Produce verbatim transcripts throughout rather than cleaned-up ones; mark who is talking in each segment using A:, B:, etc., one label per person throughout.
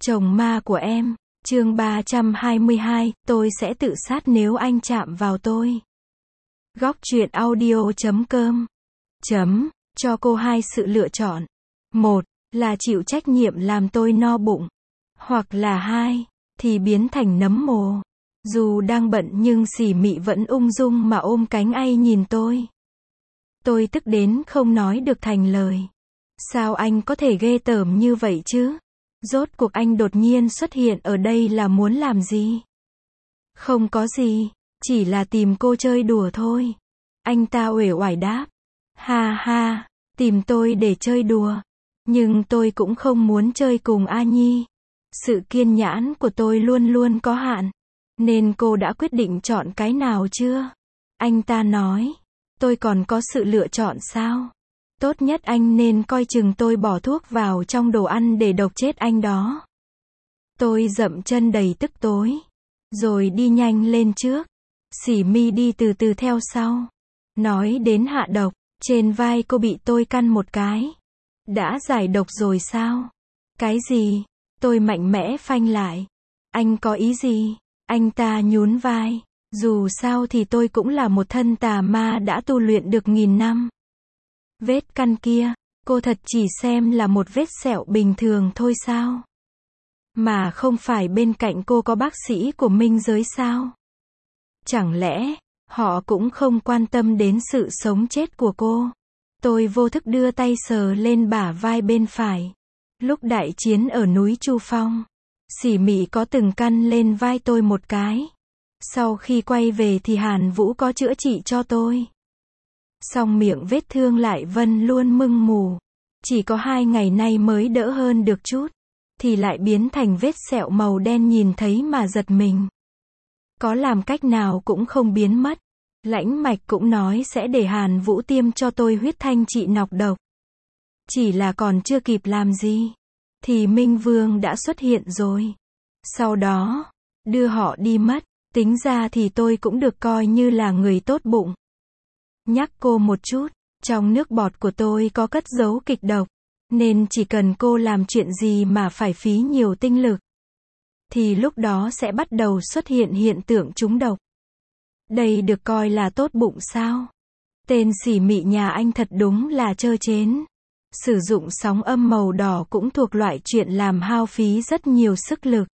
A: Chồng ma của em, chương ba trăm hai mươi hai, tôi sẽ tự sát nếu anh chạm vào tôi. Góc truyện audio chấm com chấm, cho cô hai sự lựa chọn. Một, là chịu trách nhiệm làm tôi no bụng. Hoặc là hai, thì biến thành nấm mồ. Dù đang bận nhưng Xỉ Mị vẫn ung dung mà ôm cánh ai nhìn tôi. Tôi tức đến không nói được thành lời. Sao anh có thể ghê tởm như vậy chứ? Rốt cuộc anh đột nhiên xuất hiện ở đây là muốn làm gì? Không có gì, chỉ là tìm cô chơi đùa thôi. Anh ta uể oải đáp. Ha ha, tìm tôi để chơi đùa. Nhưng tôi cũng không muốn chơi cùng A Nhi. Sự kiên nhẫn của tôi luôn luôn có hạn. Nên cô đã quyết định chọn cái nào chưa? Anh ta nói. Tôi còn có sự lựa chọn sao? Tốt nhất anh nên coi chừng tôi bỏ thuốc vào trong đồ ăn để độc chết anh đó. Tôi dậm chân đầy tức tối. Rồi đi nhanh lên trước. Xỉ Mi đi từ từ theo sau. Nói đến hạ độc, trên vai cô bị tôi căn một cái. Đã giải độc rồi sao? Cái gì? Tôi mạnh mẽ phanh lại. Anh có ý gì? Anh ta nhún vai. Dù sao thì tôi cũng là một thân tà ma đã tu luyện được nghìn năm. Vết căn kia, cô thật chỉ xem là một vết sẹo bình thường thôi sao? Mà không phải bên cạnh cô có bác sĩ của minh giới sao? Chẳng lẽ, họ cũng không quan tâm đến sự sống chết của cô? Tôi vô thức đưa tay sờ lên bả vai bên phải. Lúc đại chiến ở núi Chu Phong, Xỉ Mị có từng căn lên vai tôi một cái. Sau khi quay về thì Hàn Vũ có chữa trị cho tôi. Song miệng vết thương lại vẫn luôn mưng mù. Chỉ có hai ngày nay mới đỡ hơn được chút. Thì lại biến thành vết sẹo màu đen nhìn thấy mà giật mình. Có làm cách nào cũng không biến mất. Lãnh Mạch cũng nói sẽ để Hàn Vũ tiêm cho tôi huyết thanh trị nọc độc. Chỉ là còn chưa kịp làm gì. Thì Minh Vương đã xuất hiện rồi. Sau đó, đưa họ đi mất. Tính ra thì tôi cũng được coi như là người tốt bụng. Nhắc cô một chút, trong nước bọt của tôi có cất giấu kịch độc. Nên chỉ cần cô làm chuyện gì mà phải phí nhiều tinh lực. Thì lúc đó sẽ bắt đầu xuất hiện hiện tượng trúng độc. Đây được coi là tốt bụng sao? Tên Xỉ Mị nhà anh thật đúng là trơ trến. Sử dụng sóng âm màu đỏ cũng thuộc loại chuyện làm hao phí rất nhiều sức lực.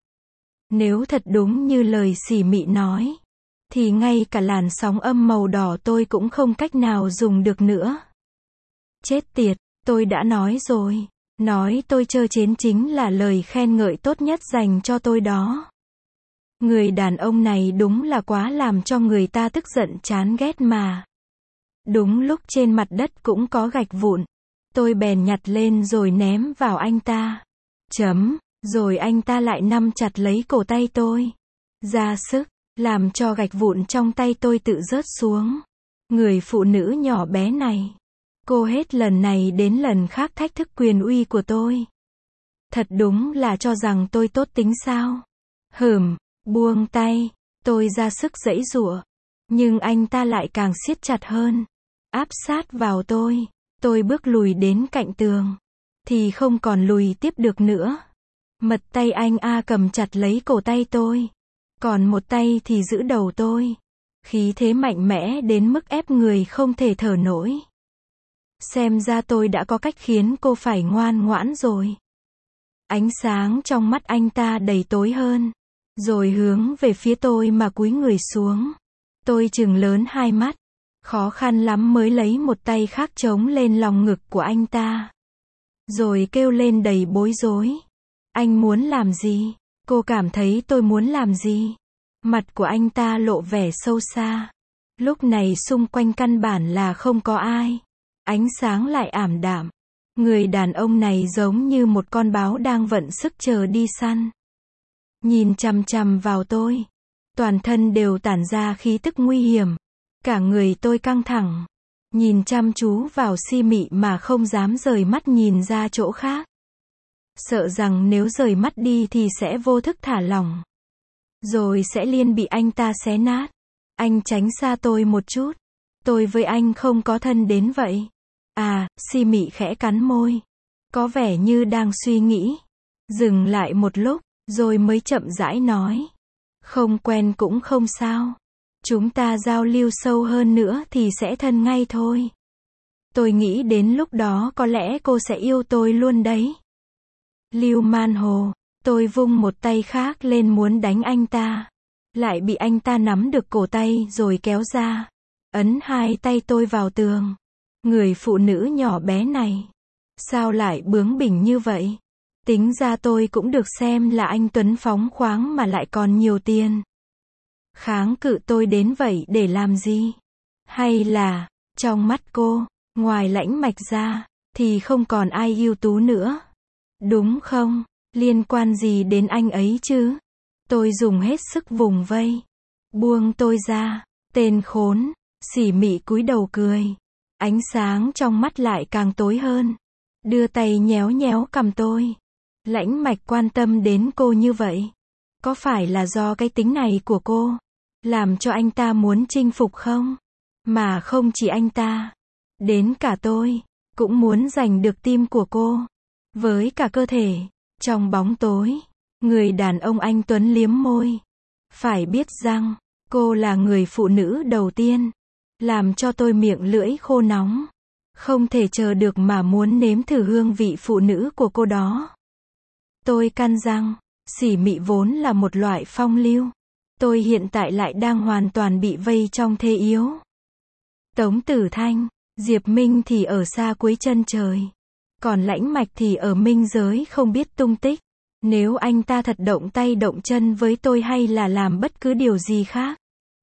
A: Nếu thật đúng như lời Xỉ Mị nói, thì ngay cả làn sóng âm màu đỏ tôi cũng không cách nào dùng được nữa. Chết tiệt, tôi đã nói rồi. Nói tôi trơ trến chính là lời khen ngợi tốt nhất dành cho tôi đó. Người đàn ông này đúng là quá làm cho người ta tức giận chán ghét mà. Đúng lúc trên mặt đất cũng có gạch vụn. Tôi bèn nhặt lên rồi ném vào anh ta. Chấm. Rồi anh ta lại nắm chặt lấy cổ tay tôi. Ra sức, làm cho gạch vụn trong tay tôi tự rớt xuống. Người phụ nữ nhỏ bé này. Cô hết lần này đến lần khác thách thức quyền uy của tôi. Thật đúng là cho rằng tôi tốt tính sao? Hừm, buông tay. Tôi ra sức giãy giụa. Nhưng anh ta lại càng siết chặt hơn. Áp sát vào tôi. Tôi bước lùi đến cạnh tường. Thì không còn lùi tiếp được nữa. Mật tay anh A cầm chặt lấy cổ tay tôi. Còn một tay thì giữ đầu tôi. Khí thế mạnh mẽ đến mức ép người không thể thở nổi. Xem ra tôi đã có cách khiến cô phải ngoan ngoãn rồi. Ánh sáng trong mắt anh ta đầy tối hơn. Rồi hướng về phía tôi mà cúi người xuống. Tôi trừng lớn hai mắt. Khó khăn lắm mới lấy một tay khác chống lên lòng ngực của anh ta. Rồi kêu lên đầy bối rối. Anh muốn làm gì? Cô cảm thấy tôi muốn làm gì? Mặt của anh ta lộ vẻ sâu xa. Lúc này xung quanh căn bản là không có ai. Ánh sáng lại ảm đạm. Người đàn ông này giống như một con báo đang vận sức chờ đi săn. Nhìn chằm chằm vào tôi. Toàn thân đều tản ra khí tức nguy hiểm. Cả người tôi căng thẳng. Nhìn chăm chú vào Xỉ Mị mà không dám rời mắt nhìn ra chỗ khác. Sợ rằng nếu rời mắt đi thì sẽ vô thức thả lỏng. Rồi sẽ liền bị anh ta xé nát. Anh tránh xa tôi một chút. Tôi với anh không có thân đến vậy. À, Xỉ Mị khẽ cắn môi. Có vẻ như đang suy nghĩ. Dừng lại một lúc, rồi mới chậm rãi nói. Không quen cũng không sao. Chúng ta giao lưu sâu hơn nữa thì sẽ thân ngay thôi. Tôi nghĩ đến lúc đó có lẽ cô sẽ yêu tôi luôn đấy. Lưu man hồ, tôi vung một tay khác lên muốn đánh anh ta. Lại bị anh ta nắm được cổ tay rồi kéo ra. Ấn hai tay tôi vào tường. Người phụ nữ nhỏ bé này. Sao lại bướng bỉnh như vậy? Tính ra tôi cũng được xem là anh tuấn phóng khoáng mà lại còn nhiều tiền. Kháng cự tôi đến vậy để làm gì? Hay là, trong mắt cô, ngoài Lãnh Mạch ra, thì không còn ai ưu tú nữa. Đúng không? Liên quan gì đến anh ấy chứ? Tôi dùng hết sức vùng vây. Buông tôi ra. Tên khốn. Sỉ mị cúi đầu cười. Ánh sáng trong mắt lại càng tối hơn. Đưa tay nhéo nhéo cằm tôi. Lãnh Mạch quan tâm đến cô như vậy. Có phải là do cái tính này của cô làm cho anh ta muốn chinh phục không? Mà không chỉ anh ta. Đến cả tôi cũng muốn giành được tim của cô. Với cả cơ thể. Trong bóng tối. Người đàn ông anh tuấn liếm môi. Phải biết rằng, cô là người phụ nữ đầu tiên. Làm cho tôi miệng lưỡi khô nóng. Không thể chờ được mà muốn nếm thử hương vị phụ nữ của cô đó. Tôi căn rằng, sỉ mị vốn là một loại phong lưu. Tôi hiện tại lại đang hoàn toàn bị vây trong thế yếu. Tống Tử Thanh, Diệp Minh thì ở xa cuối chân trời. Còn Lãnh Mạch thì ở minh giới không biết tung tích. Nếu anh ta thật động tay động chân với tôi hay là làm bất cứ điều gì khác,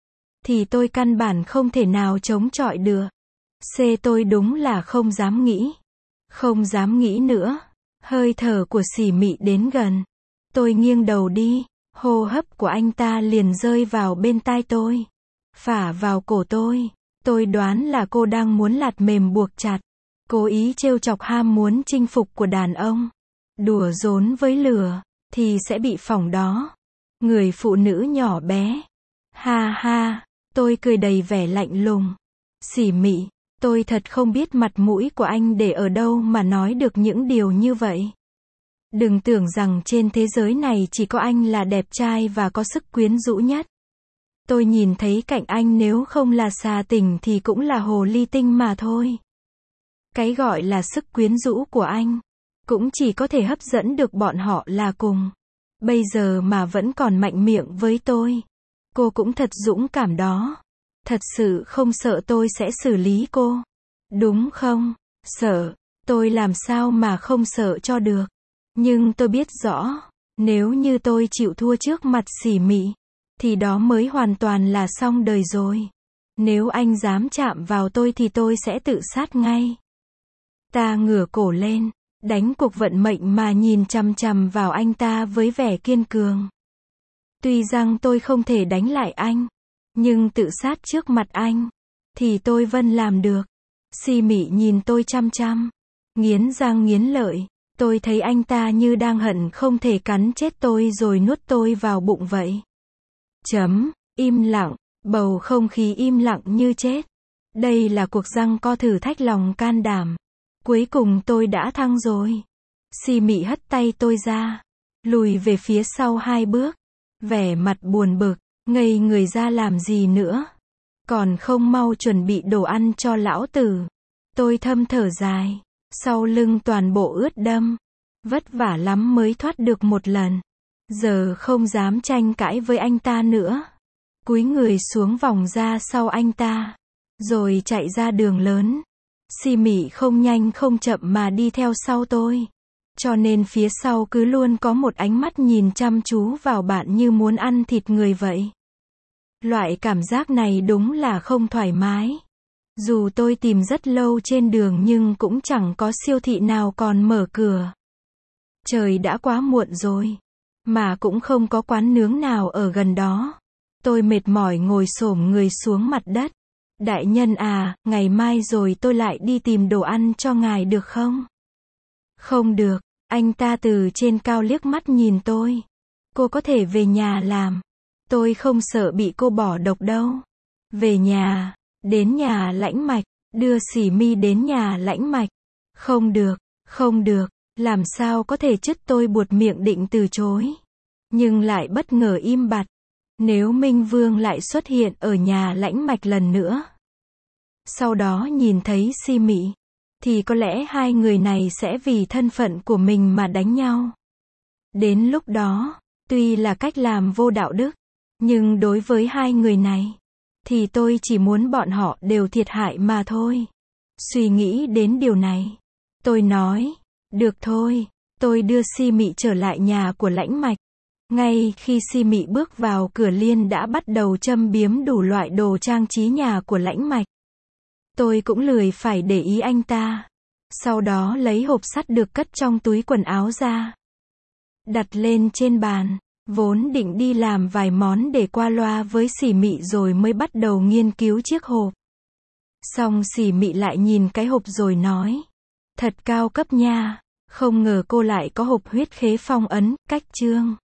A: thì tôi căn bản không thể nào chống chọi được. C tôi đúng là không dám nghĩ. Không dám nghĩ nữa. Hơi thở của sỉ mị đến gần. Tôi nghiêng đầu đi. Hô hấp của anh ta liền rơi vào bên tai tôi. Phả vào cổ tôi. Tôi đoán là cô đang muốn lạt mềm buộc chặt. Cố ý trêu chọc ham muốn chinh phục của đàn ông. Đùa giỡn với lửa, thì sẽ bị phỏng đó. Người phụ nữ nhỏ bé. Ha ha, tôi cười đầy vẻ lạnh lùng. Sỉ mị, tôi thật không biết mặt mũi của anh để ở đâu mà nói được những điều như vậy. Đừng tưởng rằng trên thế giới này chỉ có anh là đẹp trai và có sức quyến rũ nhất. Tôi nhìn thấy cạnh anh nếu không là xà tình thì cũng là hồ ly tinh mà thôi. Cái gọi là sức quyến rũ của anh cũng chỉ có thể hấp dẫn được bọn họ là cùng. Bây giờ mà vẫn còn mạnh miệng với tôi. Cô cũng thật dũng cảm đó. Thật sự không sợ tôi sẽ xử lý cô. Đúng không? Sợ. Tôi làm sao mà không sợ cho được. Nhưng tôi biết rõ, nếu như tôi chịu thua trước mặt sỉ mị, thì đó mới hoàn toàn là xong đời rồi. Nếu anh dám chạm vào tôi thì tôi sẽ tự sát ngay. Ta ngửa cổ lên, đánh cuộc vận mệnh mà nhìn chằm chằm vào anh ta với vẻ kiên cường. Tuy rằng tôi không thể đánh lại anh, nhưng tự sát trước mặt anh, thì tôi vẫn làm được. Sỉ mị nhìn tôi chăm chăm, nghiến răng nghiến lợi. Tôi thấy anh ta như đang hận không thể cắn chết tôi rồi nuốt tôi vào bụng vậy. Chấm, im lặng, bầu không khí im lặng như chết. Đây là cuộc giằng co thử thách lòng can đảm. Cuối cùng tôi đã thắng rồi. Sỉ mị hất tay tôi ra, lùi về phía sau hai bước, vẻ mặt buồn bực, ngây người ra làm gì nữa. Còn không mau chuẩn bị đồ ăn cho lão tử. Tôi thâm thở dài, sau lưng toàn bộ ướt đẫm, vất vả lắm mới thoát được một lần. Giờ không dám tranh cãi với anh ta nữa. Cúi người xuống vòng ra sau anh ta, rồi chạy ra đường lớn. Sỉ mị không nhanh không chậm mà đi theo sau tôi. Cho nên phía sau cứ luôn có một ánh mắt nhìn chăm chú vào bạn như muốn ăn thịt người vậy. Loại cảm giác này đúng là không thoải mái. Dù tôi tìm rất lâu trên đường nhưng cũng chẳng có siêu thị nào còn mở cửa. Trời đã quá muộn rồi, mà cũng không có quán nướng nào ở gần đó. Tôi mệt mỏi ngồi xổm người xuống mặt đất. Đại nhân à, ngày mai rồi tôi lại đi tìm đồ ăn cho ngài được không? Không được, anh ta từ trên cao liếc mắt nhìn tôi. Cô có thể về nhà làm. Tôi không sợ bị cô bỏ độc đâu. Về nhà, đến nhà Lãnh Mạch, đưa Sỉ Mi đến nhà Lãnh Mạch. Không được, không được, Làm sao có thể chứ, tôi buột miệng định từ chối. Nhưng lại bất ngờ im bặt. Nếu Minh Vương lại xuất hiện ở nhà Lãnh Mạch lần nữa, sau đó nhìn thấy Si Mị, thì có lẽ hai người này sẽ vì thân phận của mình mà đánh nhau. Đến lúc đó, tuy là cách làm vô đạo đức, nhưng đối với hai người này, thì tôi chỉ muốn bọn họ đều thiệt hại mà thôi. Suy nghĩ đến điều này, tôi nói, được thôi, tôi đưa Si Mị trở lại nhà của Lãnh Mạch. Ngay khi Si Mị bước vào cửa, Liên đã bắt đầu châm biếm đủ loại đồ trang trí nhà của Lãnh Mạch. Tôi cũng lười phải để ý anh ta. Sau đó lấy hộp sắt được cất trong túi quần áo ra, đặt lên trên bàn. Vốn định đi làm vài món để qua loa với Sỉ Mị rồi mới bắt đầu nghiên cứu chiếc hộp. Xong Sỉ Mị lại nhìn cái hộp rồi nói, thật cao cấp nha, không ngờ cô lại có hộp huyết khế phong ấn, cách chương.